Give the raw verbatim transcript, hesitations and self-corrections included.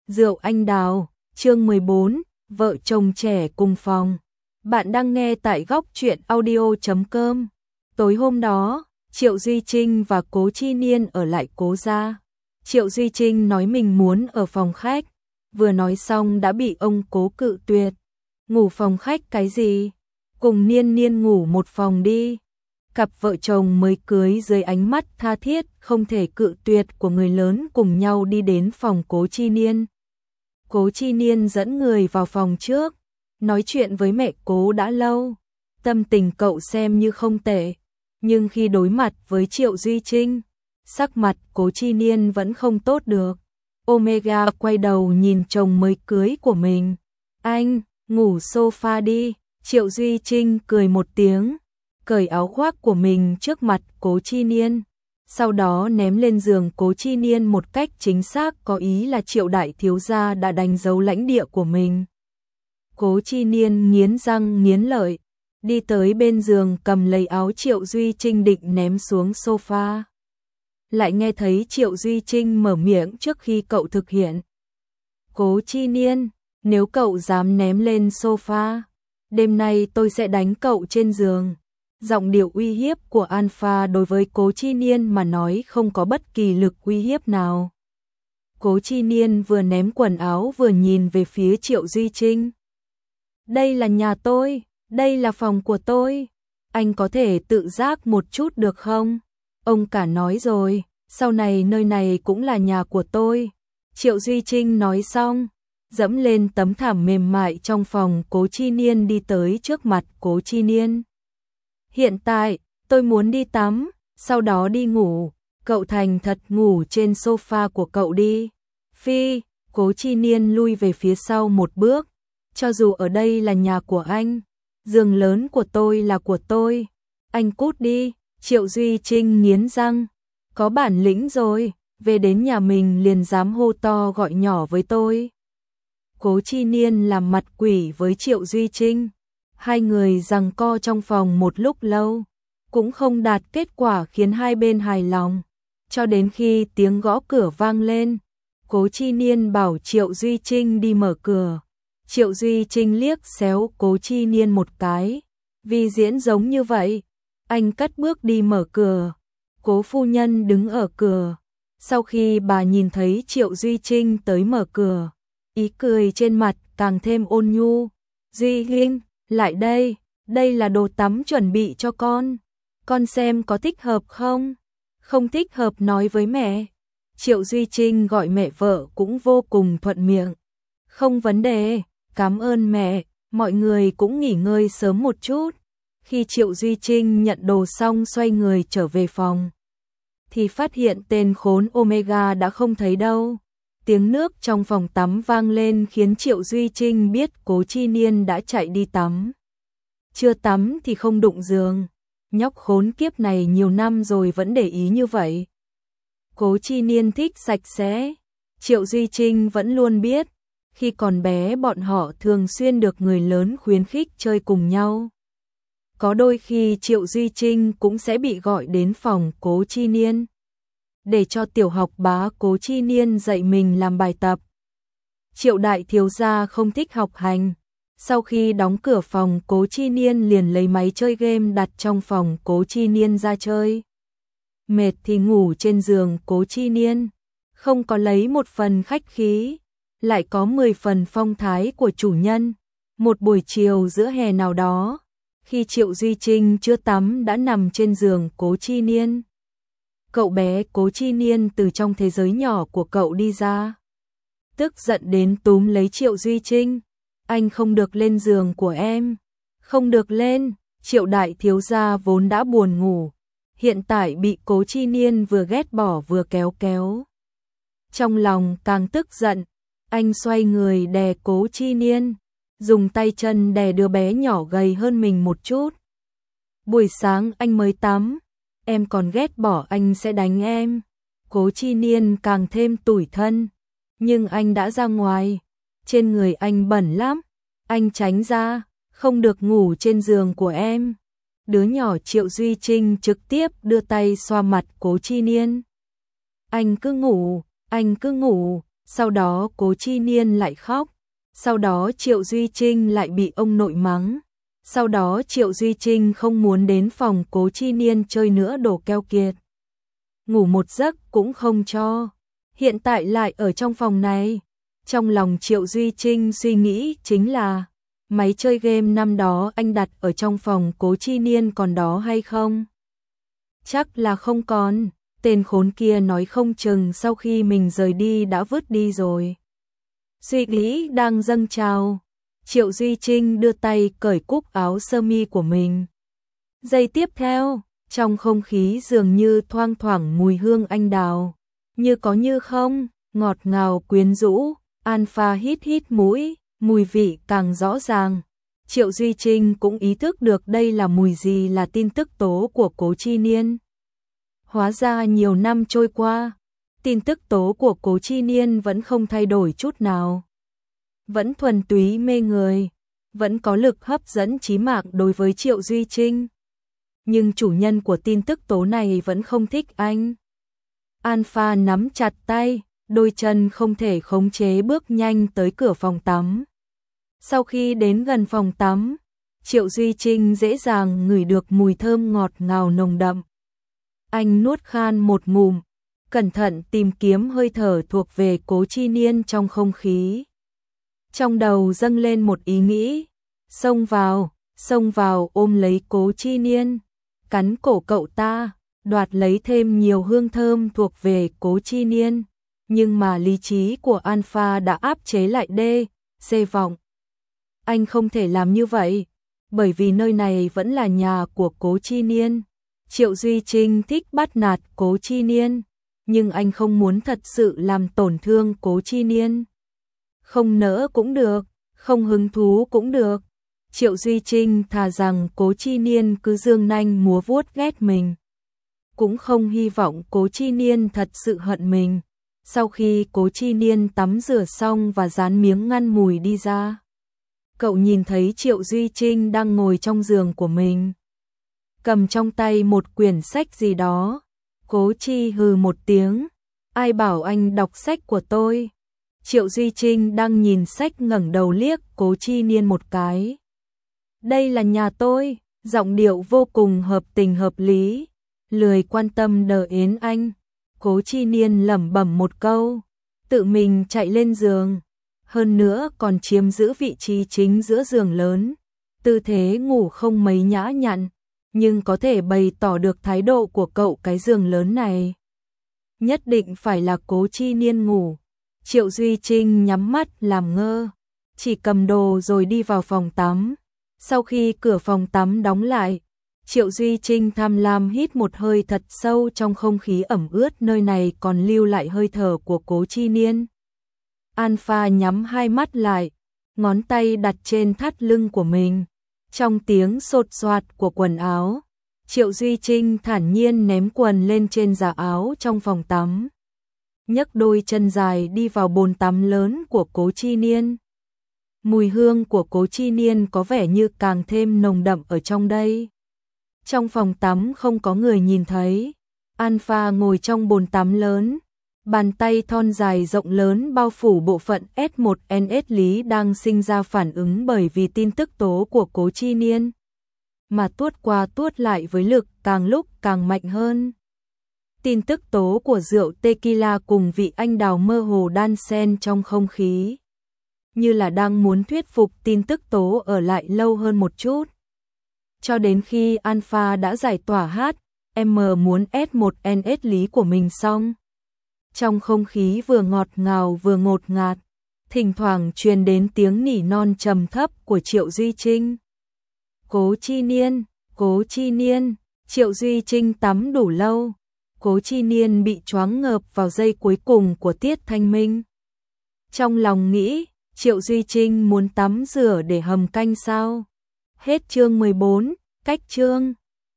Rượu anh đào, chương mười bốn, vợ chồng trẻ cùng phòng. Bạn đang nghe tại góc truyện audio chấm com. Tối hôm đó, Triệu Duy Trinh và Cố Chi Niên ở lại Cố gia. Triệu Duy Trinh nói mình muốn ở phòng khách, vừa nói xong đã bị ông Cố cự tuyệt. Ngủ phòng khách cái gì? Cùng Niên Niên ngủ một phòng đi. Cặp vợ chồng mới cưới dưới ánh mắt tha thiết không thể cự tuyệt của người lớn cùng nhau đi đến phòng Cố Chi Niên. Cố Chi Niên dẫn người vào phòng trước, nói chuyện với mẹ Cố đã lâu. Tâm tình cậu xem như không tệ, nhưng khi đối mặt với Triệu Duy Trinh, sắc mặt Cố Chi Niên vẫn không tốt được. Omega quay đầu nhìn chồng mới cưới của mình. Anh, ngủ sofa đi. Triệu Duy Trinh cười một tiếng, cởi áo khoác của mình trước mặt Cố Chi Niên, sau đó ném lên giường Cố Chi Niên một cách chính xác, có ý là Triệu đại thiếu gia đã đánh dấu lãnh địa của mình. Cố Chi Niên nghiến răng nghiến lợi, đi tới bên giường cầm lấy áo Triệu Duy Trinh định ném xuống sofa. Lại nghe thấy Triệu Duy Trinh mở miệng trước khi cậu thực hiện. Cố Chi Niên, nếu cậu dám ném lên sofa, đêm nay tôi sẽ đánh cậu trên giường. Giọng điệu uy hiếp của Alpha đối với Cố Chi Niên mà nói không có bất kỳ lực uy hiếp nào. Cố Chi Niên vừa ném quần áo vừa nhìn về phía Triệu Duy Trinh. Đây là nhà tôi, đây là phòng của tôi. Anh có thể tự giác một chút được không? Ông cả nói rồi, sau này nơi này cũng là nhà của tôi. Triệu Duy Trinh nói xong, dẫm lên tấm thảm mềm mại trong phòng Cố Chi Niên đi tới trước mặt Cố Chi Niên. Hiện tại, tôi muốn đi tắm, sau đó đi ngủ, cậu thành thật ngủ trên sofa của cậu đi. Phi, Cố Chi Niên lui về phía sau một bước, cho dù ở đây là nhà của anh, giường lớn của tôi là của tôi, anh cút đi. Triệu Duy Trinh nghiến răng, có bản lĩnh rồi, về đến nhà mình liền dám hô to gọi nhỏ với tôi. Cố Chi Niên làm mặt quỷ với Triệu Duy Trinh. Hai người giằng co trong phòng một lúc lâu, cũng không đạt kết quả khiến hai bên hài lòng. Cho đến khi tiếng gõ cửa vang lên, Cố Chi Niên bảo Triệu Duy Trinh đi mở cửa. Triệu Duy Trinh liếc xéo Cố Chi Niên một cái. Vì diễn giống như vậy, anh cất bước đi mở cửa. Cố phu nhân đứng ở cửa. Sau khi bà nhìn thấy Triệu Duy Trinh tới mở cửa, ý cười trên mặt càng thêm ôn nhu. Duy Trinh, lại đây, đây là đồ tắm chuẩn bị cho con. Con xem có thích hợp không? Không thích hợp nói với mẹ. Triệu Duy Trinh gọi mẹ vợ cũng vô cùng thuận miệng. Không vấn đề, cảm ơn mẹ, mọi người cũng nghỉ ngơi sớm một chút. Khi Triệu Duy Trinh nhận đồ xong xoay người trở về phòng, thì phát hiện tên khốn Omega đã không thấy đâu. Tiếng nước trong phòng tắm vang lên khiến Triệu Duy Trinh biết Cố Chi Niên đã chạy đi tắm. Chưa tắm thì không đụng giường. Nhóc khốn kiếp này nhiều năm rồi vẫn để ý như vậy. Cố Chi Niên thích sạch sẽ. Triệu Duy Trinh vẫn luôn biết, khi còn bé bọn họ thường xuyên được người lớn khuyến khích chơi cùng nhau. Có đôi khi Triệu Duy Trinh cũng sẽ bị gọi đến phòng Cố Chi Niên, để cho tiểu học bá Cố Chi Niên dạy mình làm bài tập. Triệu đại thiếu gia không thích học hành. Sau khi đóng cửa phòng Cố Chi Niên liền lấy máy chơi game đặt trong phòng Cố Chi Niên ra chơi. Mệt thì ngủ trên giường Cố Chi Niên, không có lấy một phần khách khí, lại có mười phần phong thái của chủ nhân. Một buổi chiều giữa hè nào đó, khi Triệu Duy Trinh chưa tắm đã nằm trên giường Cố Chi Niên. Cậu bé Cố Chi Niên từ trong thế giới nhỏ của cậu đi ra, tức giận đến túm lấy Triệu Duy Trinh. Anh không được lên giường của em, không được lên. Triệu đại thiếu gia vốn đã buồn ngủ, hiện tại bị Cố Chi Niên vừa ghét bỏ vừa kéo kéo. Trong lòng càng tức giận, anh xoay người đè Cố Chi Niên, dùng tay chân đè đứa bé nhỏ gầy hơn mình một chút. Buổi sáng anh mới tắm, em còn ghét bỏ anh sẽ đánh em. Cố Chi Niên càng thêm tủi thân, nhưng anh đã ra ngoài, trên người anh bẩn lắm, anh tránh ra, không được ngủ trên giường của em. Đứa nhỏ Triệu Duy Trinh trực tiếp đưa tay xoa mặt Cố Chi Niên. Anh cứ ngủ, anh cứ ngủ, sau đó Cố Chi Niên lại khóc, sau đó Triệu Duy Trinh lại bị ông nội mắng, sau đó Triệu Duy Trinh không muốn đến phòng Cố Chi Niên chơi nữa, đồ keo kiệt. Ngủ một giấc cũng không cho, hiện tại lại ở trong phòng này. Trong lòng Triệu Duy Trinh suy nghĩ chính là, máy chơi game năm đó anh đặt ở trong phòng Cố Chi Niên còn đó hay không? Chắc là không còn, tên khốn kia nói không chừng sau khi mình rời đi đã vứt đi rồi. Suy nghĩ đang dâng trào, Triệu Duy Trinh đưa tay cởi cúc áo sơ mi của mình. Giây tiếp theo, trong không khí dường như thoang thoảng mùi hương anh đào, như có như không, ngọt ngào quyến rũ. Alpha hít hít mũi, mùi vị càng rõ ràng. Triệu Duy Trinh cũng ý thức được đây là mùi gì, là tin tức tố của Cố Chi Niên. Hóa ra nhiều năm trôi qua, tin tức tố của Cố Chi Niên vẫn không thay đổi chút nào. Vẫn thuần túy mê người, vẫn có lực hấp dẫn chí mạng đối với Triệu Duy Trinh. Nhưng chủ nhân của tin tức tố này vẫn không thích anh. Alpha nắm chặt tay, đôi chân không thể khống chế bước nhanh tới cửa phòng tắm. Sau khi đến gần phòng tắm, Triệu Duy Trinh dễ dàng ngửi được mùi thơm ngọt ngào nồng đậm. Anh nuốt khan một ngụm, cẩn thận tìm kiếm hơi thở thuộc về Cố Chi Niên trong không khí. Trong đầu dâng lên một ý nghĩ, xông vào, xông vào ôm lấy Cố Chi Niên, cắn cổ cậu ta, đoạt lấy thêm nhiều hương thơm thuộc về Cố Chi Niên. Nhưng mà lý trí của Alpha đã áp chế lại đê, xê vọng. Anh không thể làm như vậy, bởi vì nơi này vẫn là nhà của Cố Chi Niên. Triệu Duy Trinh thích bắt nạt Cố Chi Niên, nhưng anh không muốn thật sự làm tổn thương Cố Chi Niên. Không nỡ cũng được, không hứng thú cũng được. Triệu Duy Trinh thà rằng Cố Chi Niên cứ dương nanh múa vuốt ghét mình, cũng không hy vọng Cố Chi Niên thật sự hận mình. Sau khi Cố Chi Niên tắm rửa xong và dán miếng ngăn mùi đi ra, cậu nhìn thấy Triệu Duy Trinh đang ngồi trong giường của mình, cầm trong tay một quyển sách gì đó. Cố Chi hừ một tiếng, ai bảo anh đọc sách của tôi. Triệu Duy Trinh đang nhìn sách ngẩng đầu liếc Cố Chi Niên một cái. Đây là nhà tôi, giọng điệu vô cùng hợp tình hợp lý, lười quan tâm đờ yến anh. Cố Chi Niên lẩm bẩm một câu, tự mình chạy lên giường, hơn nữa còn chiếm giữ vị trí chính giữa giường lớn. Tư thế ngủ không mấy nhã nhặn, nhưng có thể bày tỏ được thái độ của cậu cái giường lớn này. Nhất định phải là Cố Chi Niên ngủ. Triệu Duy Trinh nhắm mắt làm ngơ, chỉ cầm đồ rồi đi vào phòng tắm. Sau khi cửa phòng tắm đóng lại, Triệu Duy Trinh tham lam hít một hơi thật sâu trong không khí ẩm ướt, nơi này còn lưu lại hơi thở của Cố Chi Niên. Alpha nhắm hai mắt lại, ngón tay đặt trên thắt lưng của mình. Trong tiếng sột soạt của quần áo, Triệu Duy Trinh thản nhiên ném quần lên trên già áo trong phòng tắm, nhấc đôi chân dài đi vào bồn tắm lớn của Cố Chi Niên. Mùi hương của Cố Chi Niên có vẻ như càng thêm nồng đậm ở trong đây. Trong phòng tắm không có người nhìn thấy, Alpha ngồi trong bồn tắm lớn, bàn tay thon dài rộng lớn bao phủ bộ phận S một N S Lý đang sinh ra phản ứng bởi vì tin tức tố của Cố Chi Niên, mà tuốt qua tuốt lại với lực càng lúc càng mạnh hơn. Tin tức tố của rượu tequila cùng vị anh đào mơ hồ đan xen trong không khí, như là đang muốn thuyết phục tin tức tố ở lại lâu hơn một chút. Cho đến khi Alpha đã giải tỏa hát em muốn S một N S Lý của mình xong, trong không khí vừa ngọt ngào vừa ngột ngạt, thỉnh thoảng truyền đến tiếng nỉ non trầm thấp của Triệu Duy Trinh. Cố Chi Niên, Cố Chi Niên. Triệu Duy Trinh tắm đủ lâu, Cố Chi Niên bị choáng ngợp vào giây cuối cùng của tiết thanh minh. Trong lòng nghĩ, Triệu Duy Trinh muốn tắm rửa để hầm canh sao? Hết chương mười bốn, cách chương.